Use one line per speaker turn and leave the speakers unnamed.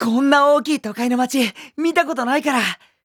こんな大きい都会の街見たことないから。